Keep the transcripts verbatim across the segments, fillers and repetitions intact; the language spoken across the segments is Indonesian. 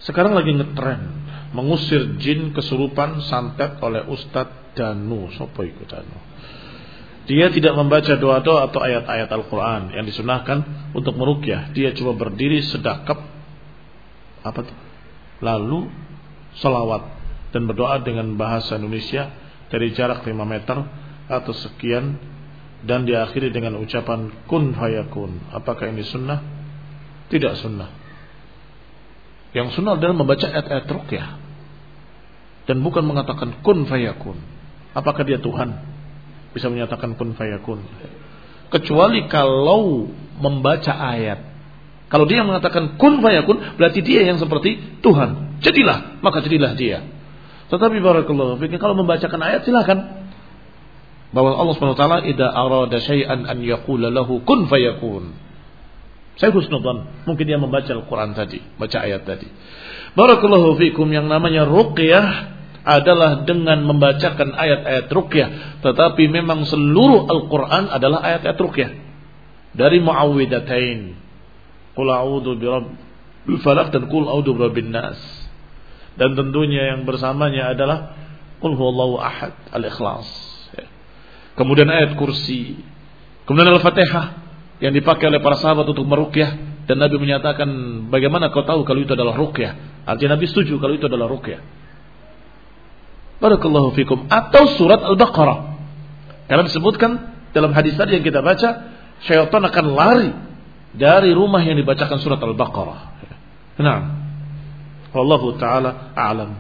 Sekarang lagi ngetren mengusir jin kesurupan santet oleh Ustadz Danu. Sopo iku Danu? Dia tidak membaca doa-doa atau ayat-ayat Al-Quran yang disunahkan untuk meruqyah. Dia cuma berdiri sedekap apa tuh? Lalu selawat dan berdoa dengan bahasa Indonesia dari jarak lima meter atau sekian, dan diakhiri dengan ucapan kun fayakun. Apakah ini sunnah? Tidak sunnah. Yang sunnah adalah membaca ayat-ayat ruqyah dan bukan mengatakan kun fayakun. Apakah dia Tuhan bisa menyatakan kun fayakun? Kecuali kalau membaca ayat. Kalau dia mengatakan kun fayakun, berarti dia yang seperti Tuhan. Jadilah, maka jadilah dia. Tetapi barakallahu fiik, kalau membacakan ayat silakan. Bahwa Allah Subhanahu wa taala idza arada syai'an an yaqula lahu kun fayakun. Saya husnudzan, mungkin dia membaca Al-Quran tadi, baca ayat tadi. Barakallahu fikum, yang namanya ruqyah adalah dengan membacakan ayat-ayat ruqyah, tetapi memang seluruh Al-Quran adalah ayat-ayat ruqyah. Dari muawwidatain, qul a'udzu birabbil falaq dan qul a'udzu birabbin nas. Dan tentunya yang bersamanya adalah qul huwallahu ahad, al-ikhlas. Kemudian ayat kursi, kemudian Al-Fatihah yang dipakai oleh para sahabat untuk meruqyah, dan Nabi menyatakan, bagaimana kau tahu kalau itu adalah ruqyah? Artinya Nabi setuju kalau itu adalah ruqyah. Barakallahu fikum. Atau surat Al-Baqarah, karena disebutkan dalam hadis tadi yang kita baca, syaitan akan lari dari rumah yang dibacakan surat Al-Baqarah. Nah, wallahu taala a'lam.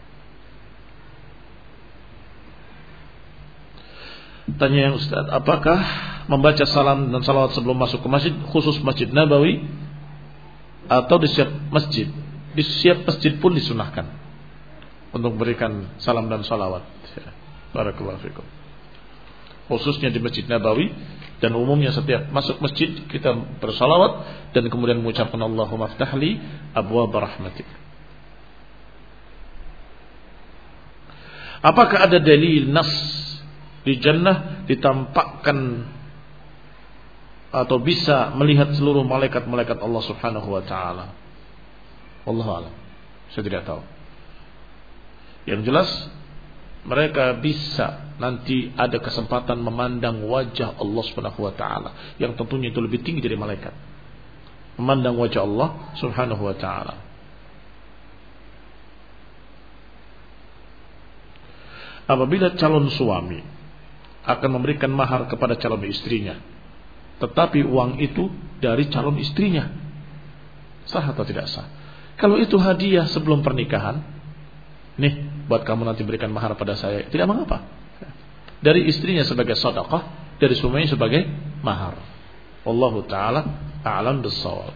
Tanya yang Ustaz, apakah membaca salam dan salawat sebelum masuk ke masjid, khusus Masjid Nabawi atau di setiap masjid? Di setiap masjid pun disunahkan untuk berikan salam dan salawat. Barakallahu fikum. Khususnya di Masjid Nabawi, dan umumnya setiap masuk masjid kita bersalawat dan kemudian mengucapkan Allahumma ftahli abwaab rahmatik. Apakah ada dalil nas di jannah ditampakkan atau bisa melihat seluruh malaikat-malaikat Allah Subhanahu wa taala? Wallahu a'lam. Saya tidak tahu. Yang jelas mereka bisa nanti ada kesempatan memandang wajah Allah Subhanahu wa taala, yang tentunya itu lebih tinggi dari malaikat. Memandang wajah Allah Subhanahu wa taala. Apabila calon suami akan memberikan mahar kepada calon istrinya, tetapi uang itu dari calon istrinya, sah atau tidak sah? Kalau itu hadiah sebelum pernikahan, nih buat kamu nanti berikan mahar pada saya, tidak mengapa. Dari istrinya sebagai sedekah, dari suaminya sebagai mahar. Wallahu taala a'lam bissawab.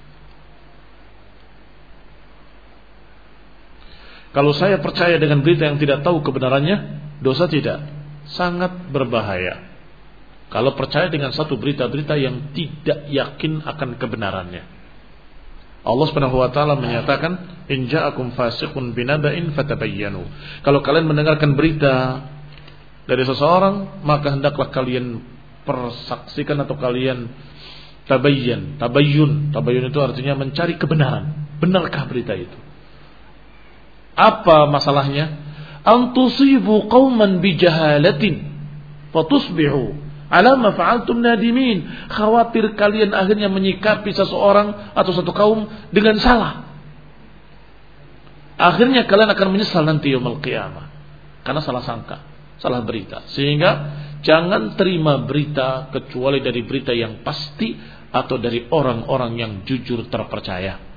Kalau saya percaya dengan berita yang tidak tahu kebenarannya, dosa tidak? Sangat berbahaya kalau percaya dengan satu berita-berita yang tidak yakin akan kebenarannya. Allah Subhanahu wa taala menyatakan, in ja'akum fasiqun binaba'in fatabayyanu. Kalau kalian mendengarkan berita dari seseorang, maka hendaklah kalian persaksikan atau kalian tabayyan. Tabayyun, tabayyun itu artinya mencari kebenaran. Benarkah berita itu? Apa masalahnya? Antusibu qauman bijahalatin fatusbihu ala ma fa'altum nadimin. Khawatir kalian akhirnya menyikapi seseorang atau satu kaum dengan salah, akhirnya kalian akan menyesal nanti yaumul qiyamah karena salah sangka, salah berita. Sehingga jangan terima berita kecuali dari berita yang pasti atau dari orang-orang yang jujur terpercaya.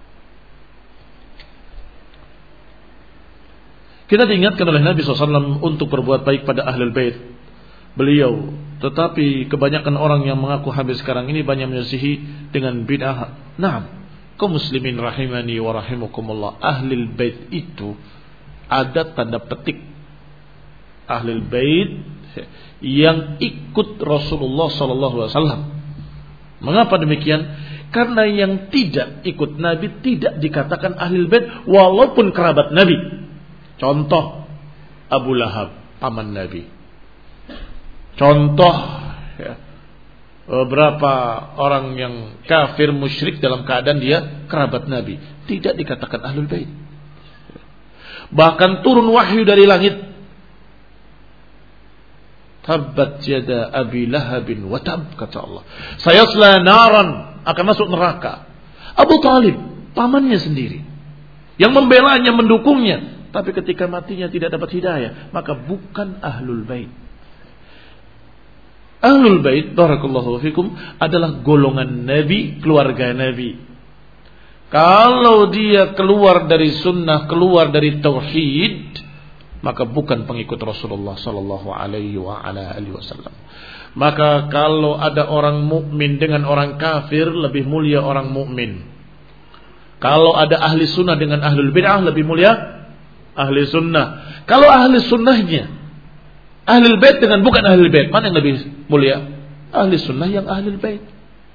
Kita diingatkan oleh Nabi shallallahu alaihi wasallam untuk berbuat baik pada ahlul bait beliau. Tetapi kebanyakan orang yang mengaku habis sekarang ini banyak menyisihi dengan bid'ah. Naam, kaum muslimin rahimani wa rahimakumullah, ahlul bait itu ada tanda petik ahlul bait yang ikut Rasulullah shallallahu alaihi wasallam. Mengapa demikian? Karena yang tidak ikut Nabi tidak dikatakan ahlul bait walaupun kerabat Nabi. Contoh Abu Lahab, paman Nabi. Contoh ya, beberapa orang yang kafir musyrik dalam keadaan dia kerabat Nabi, tidak dikatakan ahlul bait. Bahkan turun wahyu dari langit, tabbat yada abi lahabin wa tab, kata Allah, sayasla naran, akan masuk neraka. Abu Talib, pamannya sendiri, yang membelanya, mendukungnya, tapi ketika matinya tidak dapat hidayah, maka bukan ahlul bait. Ahlul bait, barakallahu fikum, adalah golongan Nabi, keluarga Nabi. Kalau dia keluar dari sunnah, keluar dari tauhid, maka bukan pengikut Rasulullah sallallahu alaihi wa ala alihi wasallam. Maka kalau ada orang mukmin dengan orang kafir, lebih mulia orang mukmin. Kalau ada ahli sunnah dengan ahlul bid'ah, lebih mulia ahli sunnah. Kalau ahli sunnahnya Ahlul bait dengan bukan ahlul bait, mana yang lebih mulia? Ahli sunnah yang ahlul bait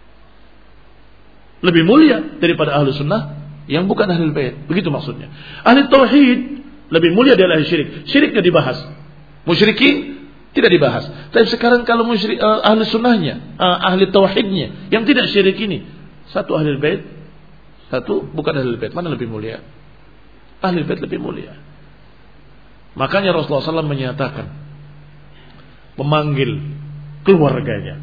lebih mulia daripada ahli sunnah yang bukan ahlul bait. Begitu maksudnya. Ahli tauhid lebih mulia dari ahli syirik. Syiriknya dibahas, musyrikin tidak dibahas. Tapi sekarang kalau musyrik, uh, ahli sunnahnya, uh, ahli tauhidnya yang tidak syirik ini, satu ahlul bait, satu bukan ahlul bait, mana lebih mulia? Ahlul bait lebih mulia. Makanya Rasulullah sallallahu alaihi wasallam menyatakan, memanggil keluarganya,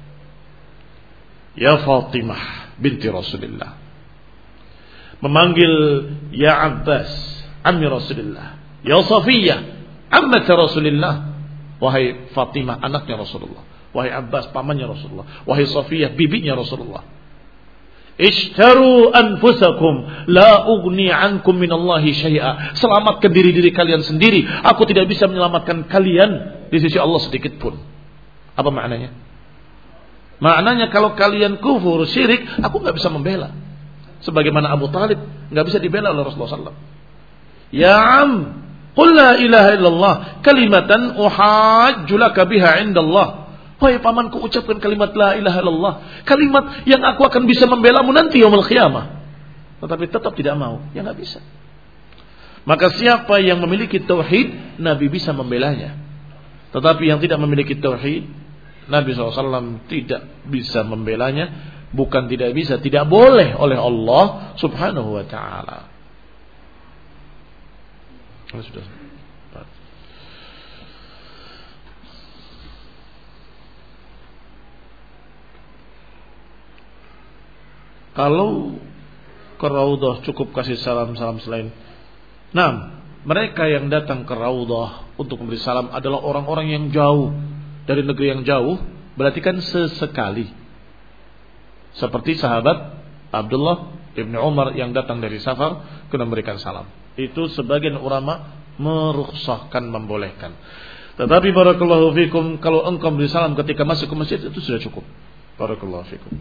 ya Fatimah binti Rasulullah, memanggil ya Abbas ammi Rasulullah, ya Safiyah ammat Rasulullah, wahai Fatimah anaknya Rasulullah, wahai Abbas pamannya Rasulullah, wahai Safiyah bibinya Rasulullah, ishtaru anfusakum la ugni ankum minallahi syai'a, selamatkan diri-diri kalian sendiri, aku tidak bisa menyelamatkan kalian di sisi Allah sedikit pun. Apa maknanya? Maknanya kalau kalian kufur, syirik, aku gak bisa membela. Sebagaimana Abu Talib gak bisa dibela oleh Rasulullah sallallahu alaihi wasallam. Ya am, qul la ilaha illallah kalimatan uhajju laka biha indallah. Wahai pamanku, ucapkan kalimat la ilaha illallah, kalimat yang aku akan bisa membelamu nanti yaumul qiyamah. Tetapi tetap tidak mau, ya gak bisa. Maka siapa yang memiliki tauhid, Nabi bisa membelanya. Tetapi yang tidak memiliki tauhid, Nabi shallallahu alaihi wasallam tidak bisa membelanya. Bukan tidak bisa, tidak boleh oleh Allah subhanahu wa ta'ala. Sudah. Kalau ke Raudhah cukup kasih salam-salam selain. Nah, mereka yang datang ke Raudhah untuk memberi salam adalah orang-orang yang jauh dari negeri yang jauh, berarti kan sesekali. Seperti sahabat Abdullah ibn Umar yang datang dari safar kena memberikan salam. Itu sebagian ulama merukhsahkan, membolehkan. Tetapi barakallahu fikum, kalau engkau memberi salam ketika masuk ke masjid itu sudah cukup. Barakallahu fikum.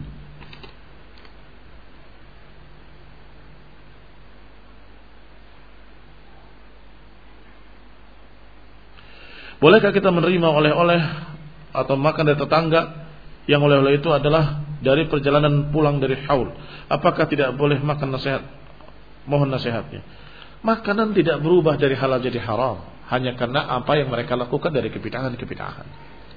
Bolehkah kita menerima oleh-oleh atau makan dari tetangga yang oleh-oleh itu adalah dari perjalanan pulang dari haul? Apakah tidak boleh makan nasihat? Mohon nasihatnya. Makanan tidak berubah dari halal jadi haram hanya karena apa yang mereka lakukan dari kebid'ahan-kebid'ahan.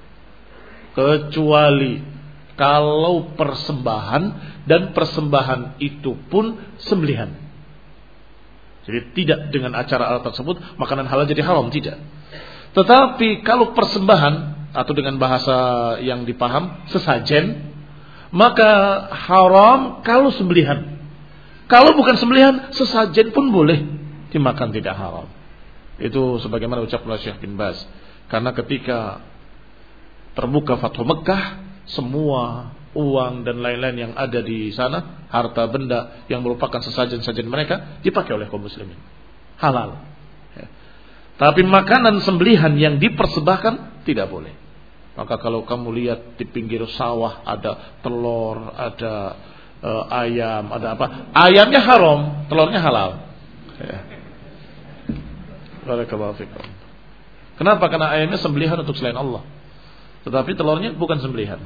Kecuali kalau persembahan, dan persembahan itu pun sembelihan. Jadi tidak dengan acara alat tersebut makanan halal jadi haram, tidak. Tetapi kalau persembahan atau dengan bahasa yang dipaham sesajen, maka haram kalau sembelihan. Kalau bukan sembelihan, sesajen pun boleh dimakan, tidak haram. Itu sebagaimana ucapan Syekh bin Baz. Karena ketika terbuka Fathu Mekkah, semua uang dan lain-lain yang ada di sana, harta benda yang merupakan sesajen-sajen mereka, dipakai oleh kaum muslimin. Halal. Tapi makanan sembelihan yang dipersembahkan tidak boleh. Maka kalau kamu lihat di pinggir sawah ada telur, ada uh, ayam, ada apa? Ayamnya haram, telurnya halal. Ya. Barakallahu fikum. Kenapa? Karena ayamnya sembelihan untuk selain Allah. Tetapi telurnya bukan sembelihan.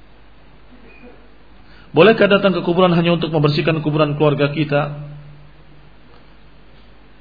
Bolehkah datang ke kuburan hanya untuk membersihkan kuburan keluarga kita?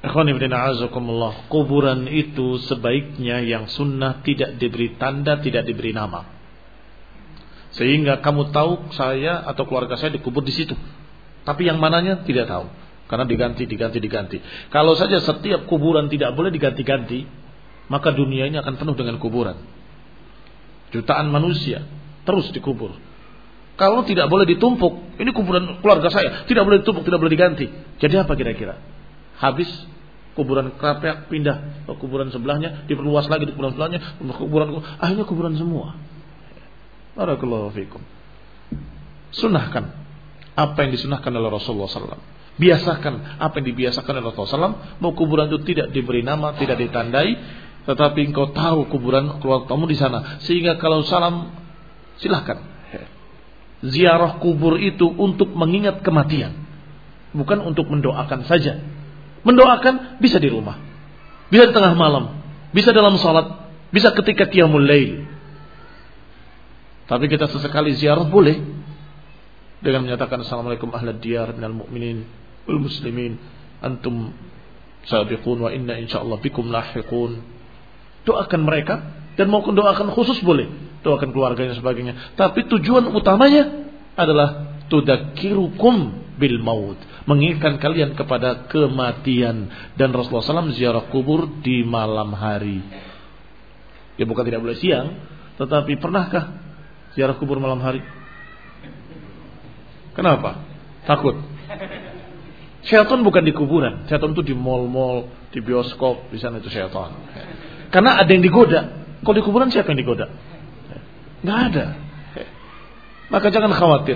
Kuburan itu sebaiknya yang sunnah tidak diberi tanda, tidak diberi nama, sehingga kamu tahu saya atau keluarga saya dikubur di situ, tapi yang mananya tidak tahu, karena diganti, diganti, diganti. Kalau saja setiap kuburan tidak boleh diganti-ganti, maka dunia ini akan penuh dengan kuburan. Jutaan manusia terus dikubur. Kalau tidak boleh ditumpuk, ini kuburan keluarga saya, tidak boleh ditumpuk, tidak boleh diganti. Jadi apa kira-kira? Habis kuburan kerapiak pindah ke kuburan sebelahnya, diperluas lagi di kuburan sebelahnya, kuburan akhirnya kuburan semua. Barakallahu fikum. Sunahkan apa yang disunahkan oleh Rasulullah sallallahu alaihi wasallam. Biasakan apa yang dibiasakan oleh Rasulullah sallallahu alaihi wasallam. Mau kuburan itu tidak diberi nama, tidak ditandai, tetapi engkau tahu kuburan keluarga kamu di sana, sehingga kalau salam silahkan. Ziarah kubur itu untuk mengingat kematian, bukan untuk mendoakan saja. Mendoakan bisa di rumah, bisa di tengah malam, bisa dalam salat, bisa ketika qiyamul lail. Tapi kita sesekali ziarah boleh dengan menyatakan assalamualaikum ahlad diyar minal mu'minin wal muslimin antum sabiqun wa inna insyaallah bikum lahiqun. Doakan mereka, dan mau doakan khusus boleh, doakan keluarganya sebagainya. Tapi tujuan utamanya adalah tudzakirukum bil maut, mengingatkan kalian kepada kematian. Dan Rasulullah sallallahu alaihi wasallam ziarah kubur di malam hari. Ya bukan tidak boleh siang, tetapi pernahkah ziarah kubur malam hari? Kenapa? Takut. Syaitan bukan di kuburan, syaitan itu di mal-mal, di bioskop, di sana itu syaitan. Karena ada yang digoda. Kalau di kuburan siapa yang digoda? Nggak ada. Maka jangan khawatir.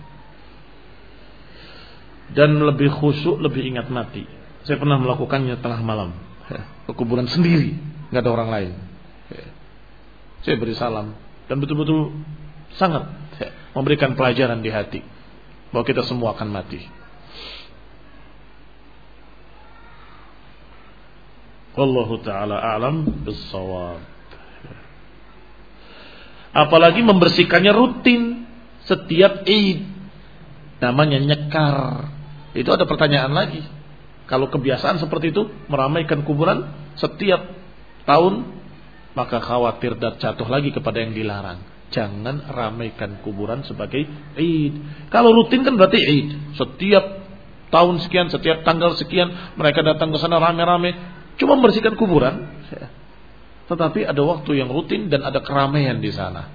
Dan lebih khusyuk, lebih ingat mati. Saya pernah melakukannya tengah malam, ke kuburan sendiri, nggak ada orang lain. Saya beri salam dan betul-betul sangat memberikan pelajaran di hati bahwa kita semua akan mati. Wallahu ta'ala a'lam bis-shawab. Apalagi membersihkannya rutin setiap Id, namanya nyekar. Itu ada pertanyaan lagi. Kalau kebiasaan seperti itu meramaikan kuburan setiap tahun, maka khawatir dan jatuh lagi kepada yang dilarang. Jangan ramaikan kuburan sebagai Id. Kalau rutin kan berarti Id. Setiap tahun sekian, setiap tanggal sekian mereka datang ke sana rame-rame, cuma membersihkan kuburan. Tetapi ada waktu yang rutin dan ada keramaian di sana.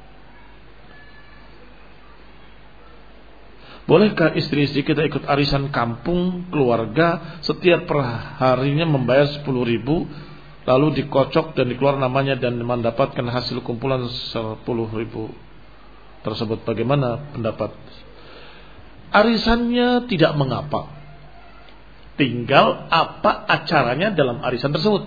Bolehkah istri-istri kita ikut arisan kampung keluarga, setiap per harinya membayar sepuluh ribu, lalu dikocok dan dikeluar namanya dan mendapatkan hasil kumpulan sepuluh ribu tersebut? Bagaimana pendapat? Arisannya tidak mengapa, tinggal apa acaranya dalam arisan tersebut.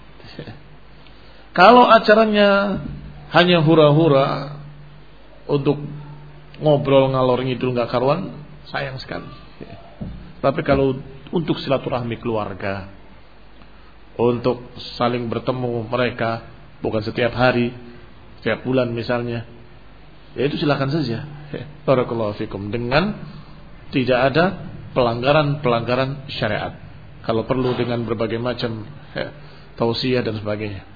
Kalau acaranya hanya hura-hura untuk ngobrol ngalor ngidul nggak karuan, sayang sekali. Tapi kalau untuk silaturahmi keluarga, untuk saling bertemu mereka, bukan setiap hari, setiap bulan misalnya, ya itu silakan saja. Barakallahu fikum, dengan tidak ada pelanggaran-pelanggaran syariat. Kalau perlu dengan berbagai macam ya, tausiah dan sebagainya.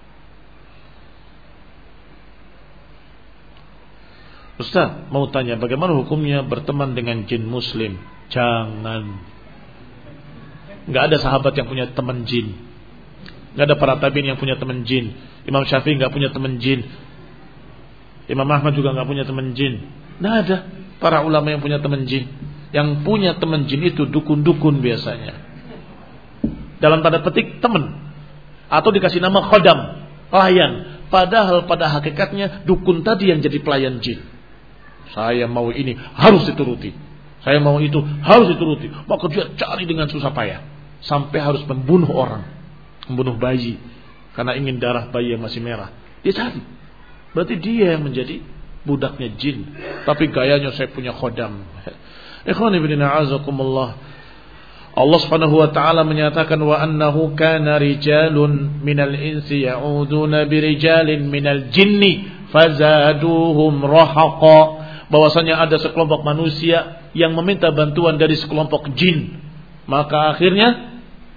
Ustaz, mau tanya bagaimana hukumnya berteman dengan jin muslim? Jangan. Gak ada sahabat yang punya teman jin. Gak ada para tabiin yang punya teman jin. Imam Syafi'i gak punya teman jin. Imam Ahmad juga gak punya teman jin. Gak ada para ulama yang punya teman jin. Yang punya teman jin itu dukun-dukun biasanya. Dalam tanda petik teman, atau dikasih nama khodam, pelayan. Padahal pada hakikatnya dukun tadi yang jadi pelayan jin. Saya mau ini harus dituruti, saya mau itu harus dituruti. Maka dia cari dengan susah payah sampai harus membunuh orang, membunuh bayi karena ingin darah bayi yang masih merah. Dia cari. Berarti dia yang menjadi budaknya jin. Tapi gayanya saya punya khodam. Ikhwan ibn a'azakumullah, Allah subhanahu wa ta'ala menyatakan wa annahu kana rijalun minal insi ya'uduna birijalin minal jinni fazaduhum rahaqa. Bahwasanya ada sekelompok manusia yang meminta bantuan dari sekelompok jin, maka akhirnya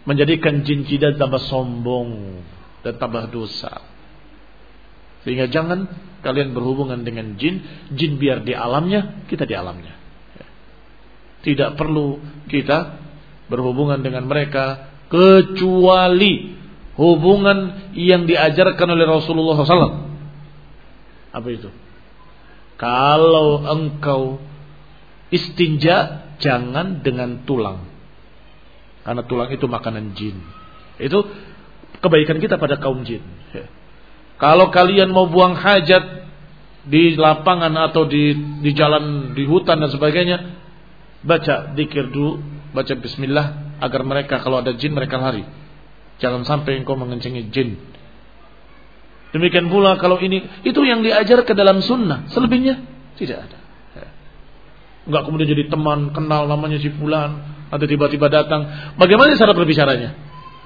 menjadikan jin kita tambah sombong dan tambah dosa. Sehingga jangan kalian berhubungan dengan jin. Jin biar di alamnya, kita di alamnya. Tidak perlu kita berhubungan dengan mereka kecuali hubungan yang diajarkan oleh Rasulullah shallallahu alaihi wasallam. Apa itu? Kalau engkau istinja, jangan dengan tulang, karena tulang itu makanan jin. Itu kebaikan kita pada kaum jin. Kalau kalian mau buang hajat di lapangan atau di di jalan, di hutan dan sebagainya, baca zikir dulu, baca bismillah, agar mereka kalau ada jin mereka lari. Jangan sampai engkau mengencengi jin. Demikian pula kalau ini, itu yang diajar ke dalam sunnah. Selebihnya tidak ada. Enggak kemudian jadi teman, kenal namanya si fulan, atau tiba-tiba datang. Bagaimana cara berbicaranya?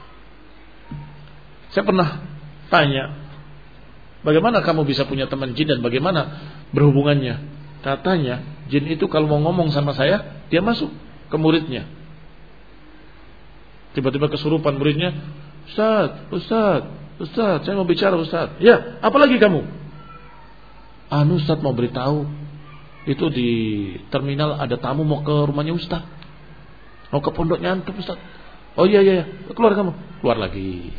Saya pernah tanya, bagaimana kamu bisa punya teman jin dan bagaimana berhubungannya? Katanya, jin itu kalau mau ngomong sama saya, dia masuk ke muridnya. Tiba-tiba kesurupan muridnya, Ustaz, Ustaz, Ustaz, saya mau bicara Ustaz. Ya, apalagi kamu? Anu Ustaz mau beritahu, itu di terminal ada tamu mau ke rumahnya Ustaz, mau ke pondoknya antum Ustaz. Oh iya iya, keluar kamu, keluar lagi.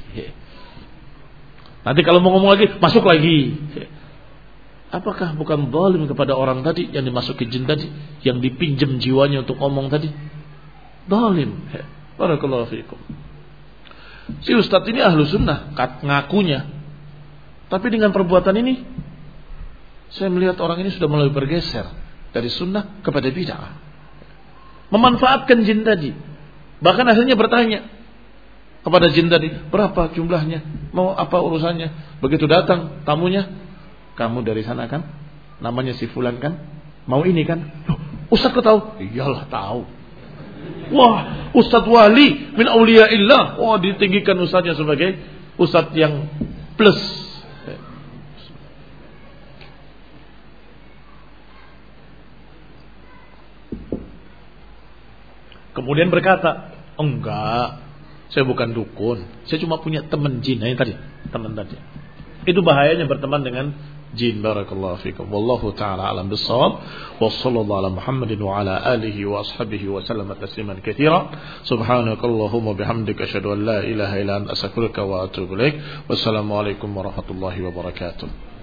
Nanti kalau mau ngomong lagi, masuk lagi. Apakah bukan zalim kepada orang tadi yang dimasuki jin tadi, yang dipinjam jiwanya untuk ngomong tadi? Zalim. Barakallahu fiikum. Si ustaz ini ahlu sunnah, ngakunya. Tapi dengan perbuatan ini, saya melihat orang ini sudah mulai bergeser dari sunnah kepada bid'ah. Memanfaatkan jin tadi. Bahkan akhirnya bertanya kepada jin tadi, berapa jumlahnya? Mau apa urusannya? Begitu datang tamunya, kamu dari sana kan? Namanya si fulan kan? Mau ini kan? Loh, ustaz kau tahu? Iyalah tahu. Wah, ustaz wali min auliyaillah. Wah, ditinggikan ustaznya sebagai ustaz yang plus. Kemudian berkata, enggak, saya bukan dukun, saya cuma punya teman jin. Nah, ini tadi, teman tadi. Itu bahayanya berteman dengan jin. Barakallahu fikum. Wallahu taala alam bissawab. Wassallallahu ala Muhammadin wa ala alihi wa ashabihi wa sallama tasliman katsira. Subhanakallahumma bihamdika asyhadu an la ilaha illa anta astaghfiruka wa atubu ilaik. Wassalamu alaikum warahmatullahi wabarakatuh.